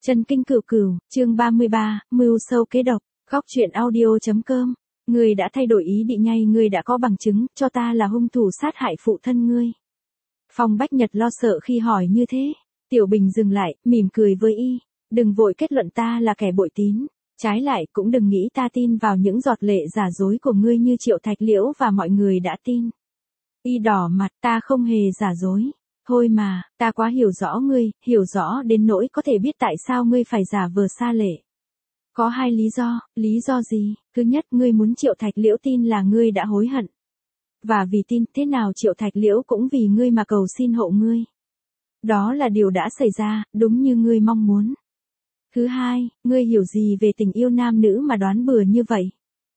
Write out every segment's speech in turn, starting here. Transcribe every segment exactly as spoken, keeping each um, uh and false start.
Chân kinh cửu cửu, chương ba mươi ba, mưu sâu kế độc, góc truyện audio.com. Ngươi đã thay đổi ý định ngay, ngươi đã có bằng chứng, cho ta là hung thủ sát hại phụ thân ngươi. Phong Bách Nhật lo sợ khi hỏi như thế. Tiểu Bình dừng lại, mỉm cười với y. Đừng vội kết luận ta là kẻ bội tín. Trái lại cũng đừng nghĩ ta tin vào những giọt lệ giả dối của ngươi như Triệu Thạch Liễu và mọi người đã tin. Y đỏ mặt, ta không hề giả dối. Thôi mà, ta quá hiểu rõ ngươi, hiểu rõ đến nỗi có thể biết tại sao ngươi phải giả vờ xa lệ. Có hai lý do, lý do gì? Thứ nhất, ngươi muốn Triệu Thạch Liễu tin là ngươi đã hối hận. Và vì tin, thế nào Triệu Thạch Liễu cũng vì ngươi mà cầu xin hộ ngươi. Đó là điều đã xảy ra, đúng như ngươi mong muốn. Thứ hai, ngươi hiểu gì về tình yêu nam nữ mà đoán bừa như vậy?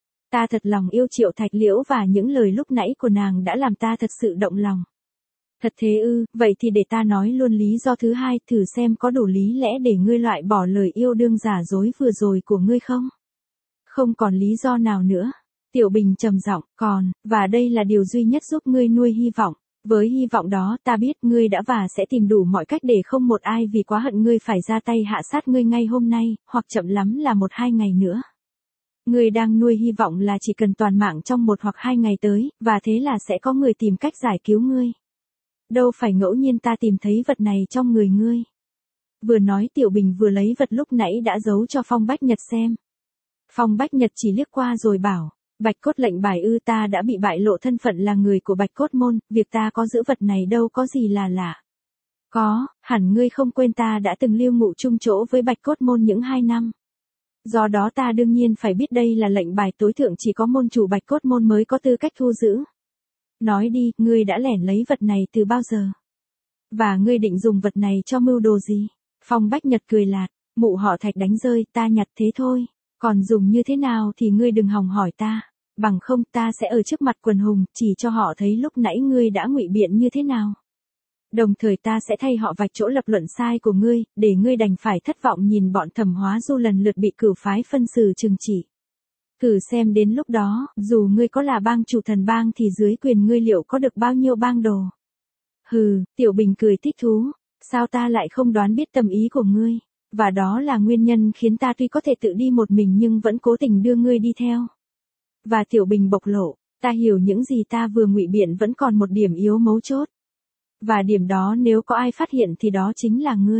Ta thật lòng yêu Triệu Thạch Liễu và những lời lúc nãy của nàng đã làm ta thật sự động lòng. Thật thế ư, vậy thì để ta nói luôn lý do thứ hai, thử xem có đủ lý lẽ để ngươi loại bỏ lời yêu đương giả dối vừa rồi của ngươi không? Không còn lý do nào nữa. Tiểu Bình trầm giọng, còn, và đây là điều duy nhất giúp ngươi nuôi hy vọng. Với hy vọng đó ta biết ngươi đã và sẽ tìm đủ mọi cách để không một ai vì quá hận ngươi phải ra tay hạ sát ngươi ngay hôm nay, hoặc chậm lắm là một hai ngày nữa. Ngươi đang nuôi hy vọng là chỉ cần toàn mạng trong một hoặc hai ngày tới, và thế là sẽ có người tìm cách giải cứu ngươi. Đâu phải ngẫu nhiên ta tìm thấy vật này trong người ngươi. Vừa nói Tiểu Bình vừa lấy vật lúc nãy đã giấu cho Phong Bách Nhật xem. Phong Bách Nhật chỉ liếc qua rồi bảo, Bạch Cốt lệnh bài ư, ta đã bị bại lộ thân phận là người của Bạch Cốt môn, việc ta có giữ vật này đâu có gì là lạ. Có, hẳn ngươi không quên ta đã từng lưu ngụ chung chỗ với Bạch Cốt môn những hai năm. Do đó ta đương nhiên phải biết đây là lệnh bài tối thượng chỉ có môn chủ Bạch Cốt môn mới có tư cách thu giữ. Nói đi, ngươi đã lẻn lấy vật này từ bao giờ? Và ngươi định dùng vật này cho mưu đồ gì? Phong Bách Nhật cười lạt, mụ họ Thạch đánh rơi, ta nhặt thế thôi. Còn dùng như thế nào thì ngươi đừng hòng hỏi ta. Bằng không ta sẽ ở trước mặt quần hùng, chỉ cho họ thấy lúc nãy ngươi đã ngụy biện như thế nào. Đồng thời ta sẽ thay họ vạch chỗ lập luận sai của ngươi, để ngươi đành phải thất vọng nhìn bọn Thẩm Hóa Du lần lượt bị cửu phái phân xử trừng trị. Thử xem đến lúc đó, dù ngươi có là bang chủ thần bang thì dưới quyền ngươi liệu có được bao nhiêu bang đồ. Hừ, Tiểu Bình cười thích thú, sao ta lại không đoán biết tâm ý của ngươi, và đó là nguyên nhân khiến ta tuy có thể tự đi một mình nhưng vẫn cố tình đưa ngươi đi theo. Và Tiểu Bình bộc lộ, ta hiểu những gì ta vừa ngụy biện vẫn còn một điểm yếu mấu chốt. Và điểm đó nếu có ai phát hiện thì đó chính là ngươi.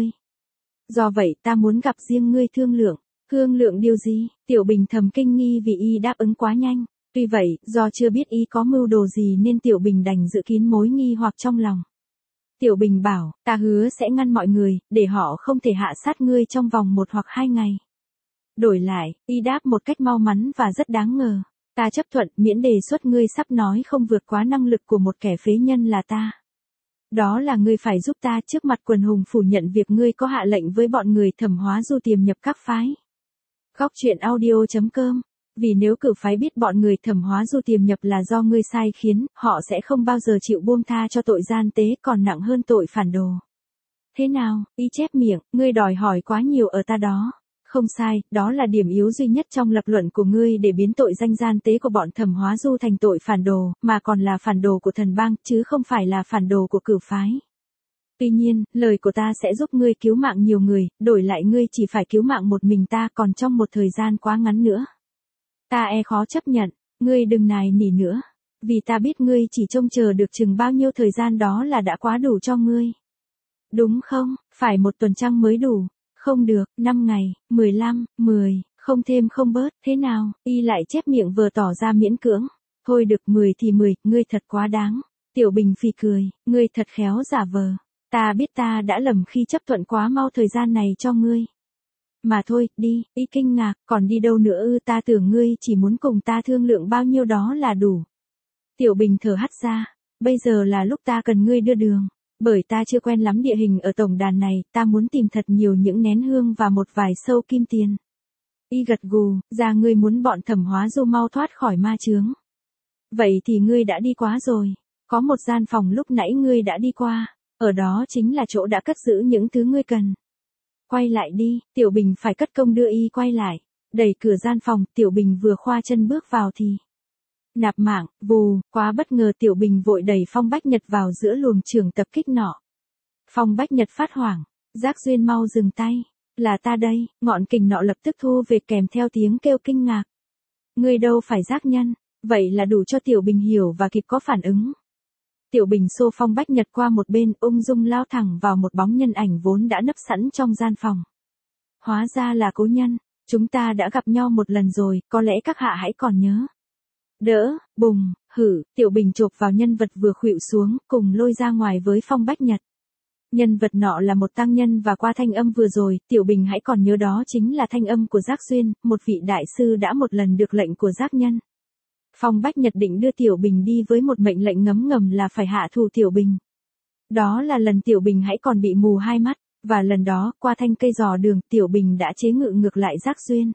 Do vậy ta muốn gặp riêng ngươi thương lượng. Thương lượng điều gì? Tiểu Bình thầm kinh nghi vì y đáp ứng quá nhanh. Tuy vậy, do chưa biết y có mưu đồ gì nên Tiểu Bình đành giữ kín mối nghi hoặc trong lòng. Tiểu Bình bảo, ta hứa sẽ ngăn mọi người, để họ không thể hạ sát ngươi trong vòng một hoặc hai ngày. Đổi lại, y đáp một cách mau mắn và rất đáng ngờ. Ta chấp thuận miễn đề xuất ngươi sắp nói không vượt quá năng lực của một kẻ phế nhân là ta. Đó là ngươi phải giúp ta trước mặt quần hùng phủ nhận việc ngươi có hạ lệnh với bọn người Thẩm Hóa Du tiềm nhập các phái. Góc truyện audio.com. Vì nếu cửu phái biết bọn người Thẩm Hóa Du tiềm nhập là do ngươi sai khiến, họ sẽ không bao giờ chịu buông tha cho tội gian tế còn nặng hơn tội phản đồ. Thế nào, y chép miệng, ngươi đòi hỏi quá nhiều ở ta đó. Không sai, đó là điểm yếu duy nhất trong lập luận của ngươi để biến tội danh gian tế của bọn Thẩm Hóa Du thành tội phản đồ, mà còn là phản đồ của thần bang, chứ không phải là phản đồ của cửu phái. Tuy nhiên, lời của ta sẽ giúp ngươi cứu mạng nhiều người, đổi lại ngươi chỉ phải cứu mạng một mình ta còn trong một thời gian quá ngắn nữa. Ta e khó chấp nhận, ngươi đừng nài nỉ nữa, vì ta biết ngươi chỉ trông chờ được chừng bao nhiêu thời gian đó là đã quá đủ cho ngươi. Đúng không, phải một tuần trăng mới đủ, không được, năm ngày, mười lăm, mười, không thêm không bớt, thế nào, y lại chép miệng vừa tỏ ra miễn cưỡng. Thôi được mười thì mười, ngươi thật quá đáng. Tiểu Bình phì cười, ngươi thật khéo giả vờ. Ta biết ta đã lầm khi chấp thuận quá mau thời gian này cho ngươi. Mà thôi, đi, y kinh ngạc, còn đi đâu nữa ư, ta tưởng ngươi chỉ muốn cùng ta thương lượng bao nhiêu đó là đủ. Tiểu Bình thở hắt ra, bây giờ là lúc ta cần ngươi đưa đường, bởi ta chưa quen lắm địa hình ở tổng đàn này, ta muốn tìm thật nhiều những nén hương và một vài sâu kim tiền. Y gật gù, ra ngươi muốn bọn Thẩm Hóa Du mau thoát khỏi ma chướng. Vậy thì ngươi đã đi quá rồi, có một gian phòng lúc nãy ngươi đã đi qua. Ở đó chính là chỗ đã cất giữ những thứ ngươi cần. Quay lại đi, Tiểu Bình phải cất công đưa y quay lại. Đẩy cửa gian phòng, Tiểu Bình vừa khoa chân bước vào thì nạp mạng, vù, quá bất ngờ Tiểu Bình vội đẩy Phong Bách Nhật vào giữa luồng trường tập kích nọ. Phong Bách Nhật phát hoảng, Giác Duyên mau dừng tay. Là ta đây, ngọn kình nọ lập tức thu về kèm theo tiếng kêu kinh ngạc. Ngươi đâu phải giác nhân, vậy là đủ cho Tiểu Bình hiểu và kịp có phản ứng. Tiểu Bình xô Phong Bách Nhật qua một bên, ung dung lao thẳng vào một bóng nhân ảnh vốn đã nấp sẵn trong gian phòng. Hóa ra là Cố Nhân, chúng ta đã gặp nhau một lần rồi, có lẽ các hạ hãy còn nhớ. Đỡ, bùng, hử, Tiểu Bình chộp vào nhân vật vừa khuỵu xuống, cùng lôi ra ngoài với Phong Bách Nhật. Nhân vật nọ là một tăng nhân và qua thanh âm vừa rồi, Tiểu Bình hãy còn nhớ đó chính là thanh âm của Giác Xuyên, một vị đại sư đã một lần được lệnh của Giác Nhân. Phong Bách Nhật định đưa Tiểu Bình đi với một mệnh lệnh ngấm ngầm là phải hạ thù Tiểu Bình. Đó là lần Tiểu Bình hãy còn bị mù hai mắt, và lần đó, qua thanh cây dò đường, Tiểu Bình đã chế ngự ngược lại Giác Xuyên.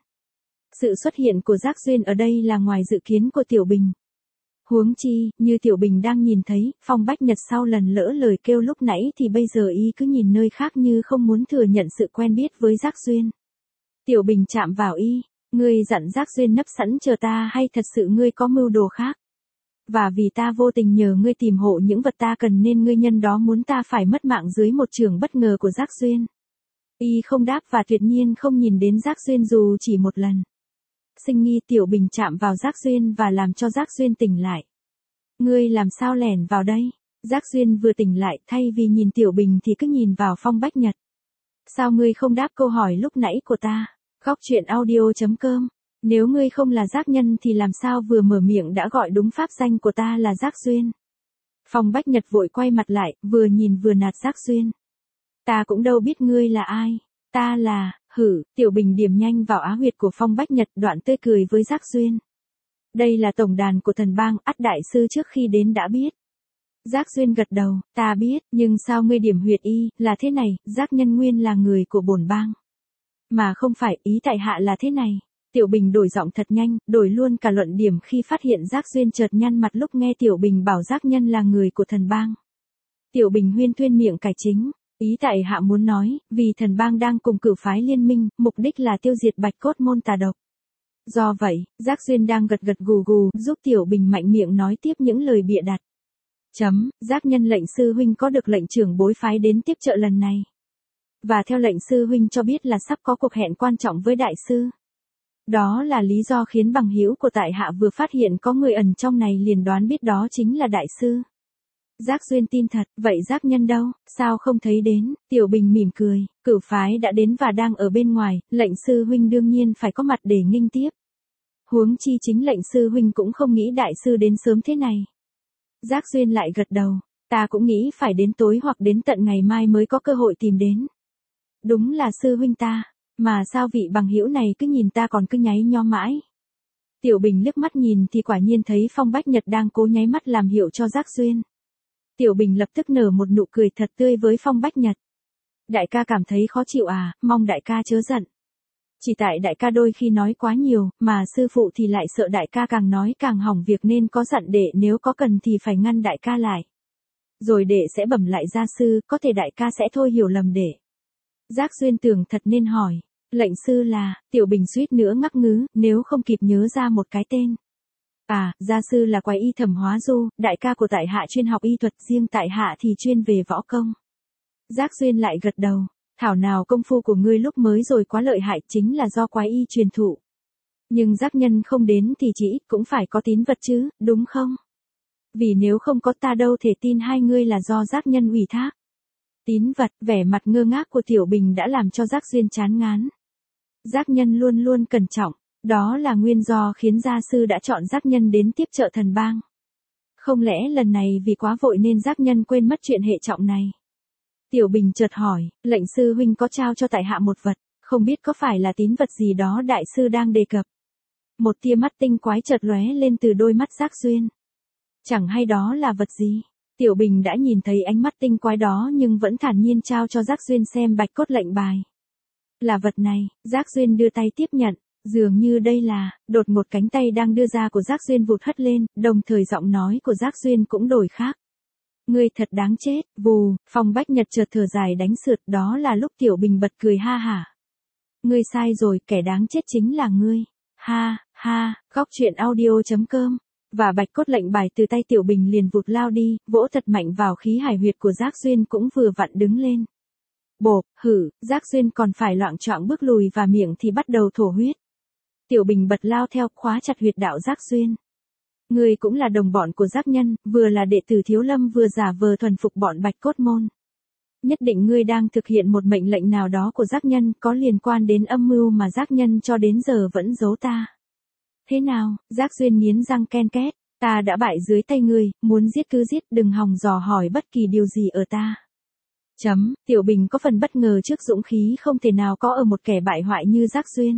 Sự xuất hiện của Giác Xuyên ở đây là ngoài dự kiến của Tiểu Bình. Huống chi, như Tiểu Bình đang nhìn thấy, Phong Bách Nhật sau lần lỡ lời kêu lúc nãy thì bây giờ y cứ nhìn nơi khác như không muốn thừa nhận sự quen biết với Giác Xuyên. Tiểu Bình chạm vào y, ngươi dặn Giác Xuyên nấp sẵn chờ ta hay thật sự ngươi có mưu đồ khác? Và vì ta vô tình nhờ ngươi tìm hộ những vật ta cần nên ngươi nhân đó muốn ta phải mất mạng dưới một trường bất ngờ của Giác Xuyên. Y không đáp và tuyệt nhiên không nhìn đến Giác Xuyên dù chỉ một lần. Sinh nghi Tiểu Bình chạm vào Giác Xuyên và làm cho Giác Xuyên tỉnh lại. Ngươi làm sao lẻn vào đây? Giác Xuyên vừa tỉnh lại thay vì nhìn Tiểu Bình thì cứ nhìn vào Phong Bách Nhật. Sao ngươi không đáp câu hỏi lúc nãy của ta? Góc truyện audio chấm com. Nếu ngươi không là Giác Nhân thì làm sao vừa mở miệng đã gọi đúng pháp danh của ta là Giác Xuyên? Phong Bách Nhật vội quay mặt lại, vừa nhìn vừa nạt Giác Xuyên. Ta cũng đâu biết ngươi là ai. Ta là, hử, Tiểu Bình điểm nhanh vào á huyệt của Phong Bách Nhật, đoạn tươi cười với Giác Xuyên. Đây là tổng đàn của thần bang, ắt đại sư trước khi đến đã biết. Giác Xuyên gật đầu, ta biết, nhưng sao ngươi điểm huyệt y, là thế này, Giác Nhân nguyên là người của bổn bang. Mà không phải, ý tại hạ là thế này. Tiểu Bình đổi giọng thật nhanh, đổi luôn cả luận điểm khi phát hiện Giác Xuyên chợt nhăn mặt lúc nghe Tiểu Bình bảo Giác Nhân là người của thần bang. Tiểu Bình huyên thuyên miệng cải chính. Ý tại hạ muốn nói, vì thần bang đang cùng cửu phái liên minh, mục đích là tiêu diệt Bạch Cốt môn tà độc. Do vậy, Giác Xuyên đang gật gật gù gù, giúp Tiểu Bình mạnh miệng nói tiếp những lời bịa đặt. Chấm, Giác Nhân lệnh sư huynh có được lệnh trưởng bối phái đến tiếp trợ lần này. Và theo lệnh sư huynh cho biết là sắp có cuộc hẹn quan trọng với đại sư. Đó là lý do khiến bằng hữu của tại hạ vừa phát hiện có người ẩn trong này liền đoán biết đó chính là đại sư. Giác Xuyên tin thật, vậy Giác Nhân đâu, sao không thấy đến? Tiểu Bình mỉm cười, cửu phái đã đến và đang ở bên ngoài, lệnh sư huynh đương nhiên phải có mặt để nghênh tiếp. Huống chi chính lệnh sư huynh cũng không nghĩ đại sư đến sớm thế này. Giác Xuyên lại gật đầu, ta cũng nghĩ phải đến tối hoặc đến tận ngày mai mới có cơ hội tìm đến. Đúng là sư huynh ta, mà sao vị bằng hữu này cứ nhìn ta còn cứ nháy nhó mãi. Tiểu Bình liếc mắt nhìn thì quả nhiên thấy Phong Bách Nhật đang cố nháy mắt làm hiệu cho Giác Xuyên. Tiểu Bình lập tức nở một nụ cười thật tươi với Phong Bách Nhật. Đại ca cảm thấy khó chịu à, mong đại ca chớ giận. Chỉ tại đại ca đôi khi nói quá nhiều, mà sư phụ thì lại sợ đại ca càng nói càng hỏng việc nên có dặn đệ nếu có cần thì phải ngăn đại ca lại. Rồi đệ sẽ bẩm lại gia sư, có thể đại ca sẽ thôi hiểu lầm đệ. Giác Xuyên tưởng thật nên hỏi, lệnh sư là, Tiểu Bình suýt nữa ngắc ngứ, nếu không kịp nhớ ra một cái tên. À, gia sư là Quái Y Thẩm Hóa Du, đại ca của tại hạ chuyên học y thuật, riêng tại hạ thì chuyên về võ công. Giác Xuyên lại gật đầu, thảo nào công phu của ngươi lúc mới rồi quá lợi hại, chính là do Quái Y truyền thụ. Nhưng Giác Nhân không đến thì chỉ ít cũng phải có tín vật chứ, đúng không? Vì nếu không có ta đâu thể tin hai ngươi là do Giác Nhân ủy thác. Tín vật, vẻ mặt ngơ ngác của Tiểu Bình đã làm cho Giác Xuyên chán ngán. Giác Nhân luôn luôn cẩn trọng. Đó là nguyên do khiến gia sư đã chọn Giác Nhân đến tiếp trợ thần bang. Không lẽ lần này vì quá vội nên Giác Nhân quên mất chuyện hệ trọng này? Tiểu Bình chợt hỏi, lệnh sư huynh có trao cho tại hạ một vật, không biết có phải là tín vật gì đó đại sư đang đề cập. Một tia mắt tinh quái chợt lóe lên từ đôi mắt Giác Xuyên. Chẳng hay đó là vật gì? Tiểu Bình đã nhìn thấy ánh mắt tinh quái đó nhưng vẫn thản nhiên trao cho Giác Xuyên xem bạch cốt lệnh bài. Là vật này, Giác Xuyên đưa tay tiếp nhận. Dường như đây là, đột một cánh tay đang đưa ra của Giác Xuyên vụt hất lên, đồng thời giọng nói của Giác Xuyên cũng đổi khác. Ngươi thật đáng chết, vù, Phong Bách Nhật chợt thở dài đánh sượt, đó là lúc Tiểu Bình bật cười ha hả. Ngươi sai rồi, kẻ đáng chết chính là ngươi. Ha, ha, góc truyện audio chấm com. Và bạch cốt lệnh bài từ tay Tiểu Bình liền vụt lao đi, vỗ thật mạnh vào khí hải huyệt của Giác Xuyên cũng vừa vặn đứng lên. bộp, hử, Giác Xuyên còn phải loạng choạng bước lùi và miệng thì bắt đầu thổ huyết. Tiểu Bình bật lao theo, khóa chặt huyệt đạo Giác Xuyên. Ngươi cũng là đồng bọn của Giác Nhân, vừa là đệ tử Thiếu Lâm vừa giả vờ thuần phục bọn Bạch Cốt Môn. Nhất định ngươi đang thực hiện một mệnh lệnh nào đó của Giác Nhân, có liên quan đến âm mưu mà Giác Nhân cho đến giờ vẫn giấu ta. Thế nào? Giác Xuyên nghiến răng ken két, ta đã bại dưới tay ngươi, muốn giết cứ giết, đừng hòng dò hỏi bất kỳ điều gì ở ta. Chấm, Tiểu Bình có phần bất ngờ trước dũng khí không thể nào có ở một kẻ bại hoại như Giác Xuyên.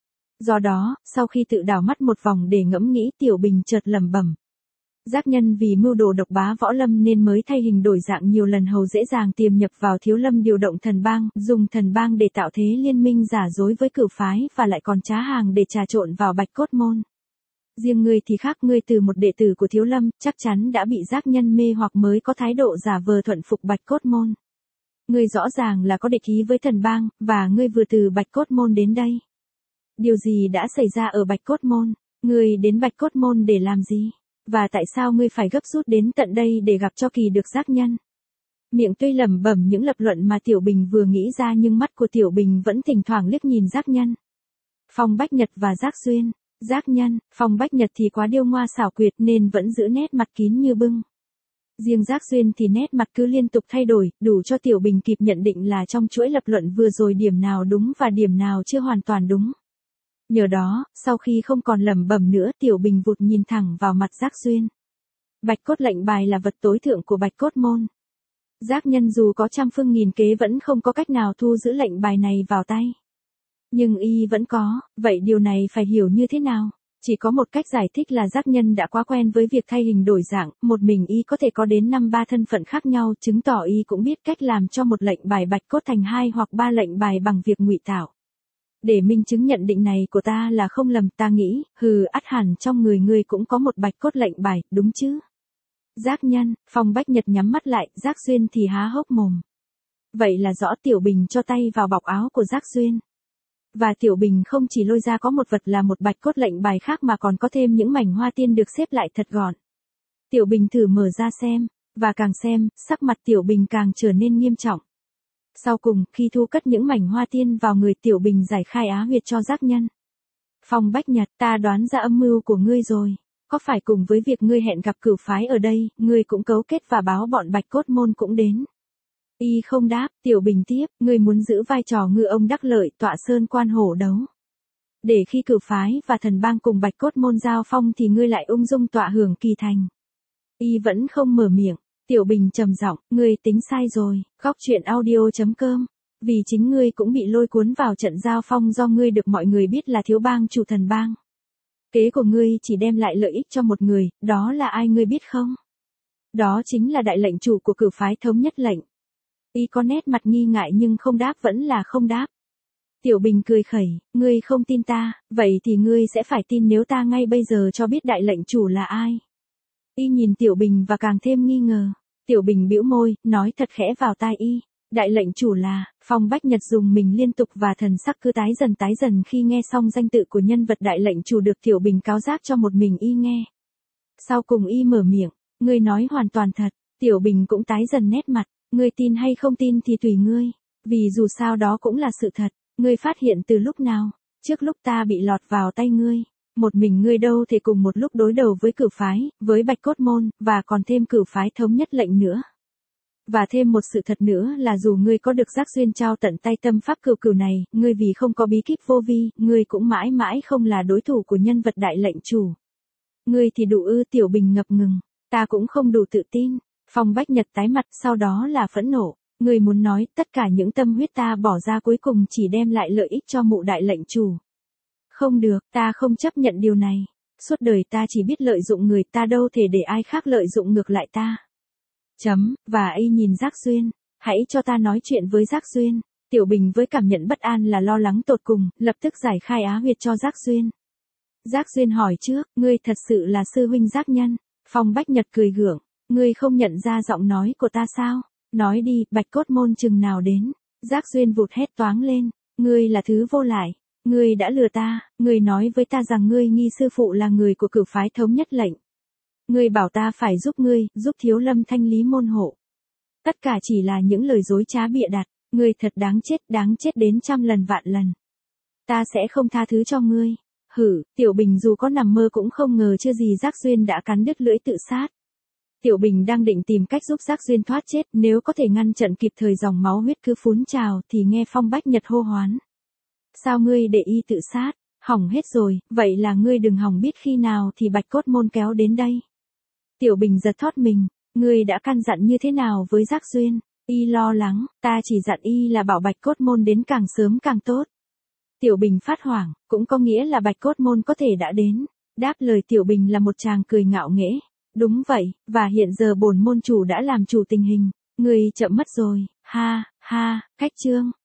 Do đó, sau khi tự đảo mắt một vòng để ngẫm nghĩ, Tiểu Bình chợt lẩm bẩm. Giác Nhân vì mưu đồ độc bá võ lâm nên mới thay hình đổi dạng nhiều lần hầu dễ dàng tiềm nhập vào Thiếu Lâm điều động thần bang, dùng thần bang để tạo thế liên minh giả dối với Cửu phái và lại còn trá hàng để trà trộn vào Bạch Cốt Môn. Riêng ngươi thì khác, ngươi từ một đệ tử của Thiếu Lâm, chắc chắn đã bị Giác Nhân mê hoặc mới có thái độ giả vờ thuận phục Bạch Cốt Môn. Ngươi rõ ràng là có địch ý với thần bang, và ngươi vừa từ Bạch Cốt Môn đến đây. Điều gì đã xảy ra ở Bạch Cốt Môn? Ngươi đến Bạch Cốt Môn để làm gì? Và tại sao ngươi phải gấp rút đến tận đây để gặp cho kỳ được Giác Nhân? Miệng tuy lẩm bẩm những lập luận mà Tiểu Bình vừa nghĩ ra nhưng mắt của Tiểu Bình vẫn thỉnh thoảng liếc nhìn Giác Nhân. Phong Bách Nhật và Giác Xuyên. Giác Nhân, Phong Bách Nhật thì quá điêu ngoa xảo quyệt nên vẫn giữ nét mặt kín như bưng. Riêng Giác Xuyên thì nét mặt cứ liên tục thay đổi, đủ cho Tiểu Bình kịp nhận định là trong chuỗi lập luận vừa rồi điểm nào đúng và điểm nào chưa hoàn toàn đúng. Nhờ đó, sau khi không còn lẩm bẩm nữa, Tiểu Bình vụt nhìn thẳng vào mặt Giác Xuyên. Bạch cốt lệnh bài là vật tối thượng của Bạch Cốt Môn. Giác Nhân dù có trăm phương nghìn kế vẫn không có cách nào thu giữ lệnh bài này vào tay. Nhưng y vẫn có, vậy điều này phải hiểu như thế nào? Chỉ có một cách giải thích là Giác Nhân đã quá quen với việc thay hình đổi dạng, một mình y có thể có đến năm ba thân phận khác nhau, chứng tỏ y cũng biết cách làm cho một lệnh bài bạch cốt thành hai hoặc ba lệnh bài bằng việc ngụy tạo. Để minh chứng nhận định này của ta là không lầm, ta nghĩ, hừ, ắt hẳn trong người ngươi cũng có một bạch cốt lệnh bài, đúng chứ? Giác Nhân, Phong Bách Nhật nhắm mắt lại, Giác Xuyên thì há hốc mồm. Vậy là rõ. Tiểu Bình cho tay vào bọc áo của Giác Xuyên. Và Tiểu Bình không chỉ lôi ra có một vật là một bạch cốt lệnh bài khác mà còn có thêm những mảnh hoa tiên được xếp lại thật gọn. Tiểu Bình thử mở ra xem, và càng xem, sắc mặt Tiểu Bình càng trở nên nghiêm trọng. Sau cùng, khi thu cất những mảnh hoa tiên vào người, Tiểu Bình giải khai á huyệt cho Giác Nhân. Phong Bách Nhật, ta đoán ra âm mưu của ngươi rồi. Có phải cùng với việc ngươi hẹn gặp Cửu phái ở đây, ngươi cũng cấu kết và báo bọn Bạch Cốt Môn cũng đến? Y không đáp. Tiểu Bình tiếp, ngươi muốn giữ vai trò ngư ông đắc lợi, tọa sơn quan hổ đấu. Để khi Cửu phái và thần bang cùng Bạch Cốt Môn giao phong thì ngươi lại ung dung tọa hưởng kỳ thành. Y vẫn không mở miệng. Tiểu Bình trầm giọng, ngươi tính sai rồi. Góc truyện audio chấm com. Vì chính ngươi cũng bị lôi cuốn vào trận giao phong do ngươi được mọi người biết là thiếu bang chủ thần bang. Kế của ngươi chỉ đem lại lợi ích cho một người, đó là ai ngươi biết không? Đó chính là đại lệnh chủ của Cửu phái thống nhất lệnh. Y có nét mặt nghi ngại nhưng không đáp, vẫn là không đáp. Tiểu Bình cười khẩy, ngươi không tin ta, vậy thì ngươi sẽ phải tin nếu ta ngay bây giờ cho biết đại lệnh chủ là ai. Y nhìn Tiểu Bình và càng thêm nghi ngờ. Tiểu Bình bĩu môi, nói thật khẽ vào tai y, đại lệnh chủ là. Phong Bách Nhật dùng mình liên tục và thần sắc cứ tái dần tái dần khi nghe xong danh tự của nhân vật đại lệnh chủ được Tiểu Bình cáo giác cho một mình y nghe. Sau cùng y mở miệng, ngươi nói hoàn toàn thật. Tiểu Bình cũng tái dần nét mặt, ngươi tin hay không tin thì tùy ngươi, vì dù sao đó cũng là sự thật. Ngươi phát hiện từ lúc nào? Trước lúc ta bị lọt vào tay ngươi. Một mình ngươi đâu thể cùng một lúc đối đầu với Cửu phái, với Bạch Cốt Môn, và còn thêm Cửu phái thống nhất lệnh nữa. Và thêm một sự thật nữa là dù ngươi có được Giác Xuyên trao tận tay tâm pháp cửu cửu này, ngươi vì không có bí kíp vô vi, ngươi cũng mãi mãi không là đối thủ của nhân vật đại lệnh chủ. Ngươi thì đủ ư? Tiểu Bình ngập ngừng, ta cũng không đủ tự tin. Phong Bách Nhật tái mặt, sau đó là phẫn nộ. Ngươi muốn nói tất cả những tâm huyết ta bỏ ra cuối cùng chỉ đem lại lợi ích cho mụ đại lệnh chủ? Không được, ta không chấp nhận điều này. Suốt đời ta chỉ biết lợi dụng người, ta đâu thể để ai khác lợi dụng ngược lại ta. Chấm, và y nhìn Giác Xuyên, hãy cho ta nói chuyện với Giác Xuyên. Tiểu Bình với cảm nhận bất an là lo lắng tột cùng, lập tức giải khai á huyệt cho Giác Xuyên. Giác Xuyên hỏi trước, ngươi thật sự là sư huynh Giác Nhân? Phong Bách Nhật cười gượng, ngươi không nhận ra giọng nói của ta sao? Nói đi, Bạch Cốt Môn chừng nào đến? Giác Xuyên vụt hét toáng lên, ngươi là thứ vô lại. Ngươi đã lừa ta, ngươi nói với ta rằng ngươi nghi sư phụ là người của Cửu phái thống nhất lệnh. Ngươi bảo ta phải giúp ngươi, giúp Thiếu Lâm thanh lý môn hộ. Tất cả chỉ là những lời dối trá bịa đặt. Ngươi thật đáng chết, đáng chết đến trăm lần vạn lần. Ta sẽ không tha thứ cho ngươi. Hử, Tiểu Bình dù có nằm mơ cũng không ngờ chưa gì Giác Duyên đã cắn đứt lưỡi tự sát. Tiểu Bình đang định tìm cách giúp Giác Duyên thoát chết, nếu có thể ngăn chặn kịp thời dòng máu huyết cứ phún trào thì nghe Phong Bách Nhật hô hoán. Sao ngươi để y tự sát? Hỏng hết rồi, vậy là ngươi đừng hỏng biết khi nào thì Bạch Cốt Môn kéo đến đây. Tiểu Bình giật thót mình, ngươi đã căn dặn như thế nào với Giác Duyên? Y lo lắng, ta chỉ dặn y là bảo Bạch Cốt Môn đến càng sớm càng tốt. Tiểu Bình phát hoảng, cũng có nghĩa là Bạch Cốt Môn có thể đã đến. Đáp lời Tiểu Bình là một chàng cười ngạo nghễ. Đúng vậy, và hiện giờ bổn môn chủ đã làm chủ tình hình. Ngươi chậm mất rồi, ha, ha, Cách Trương.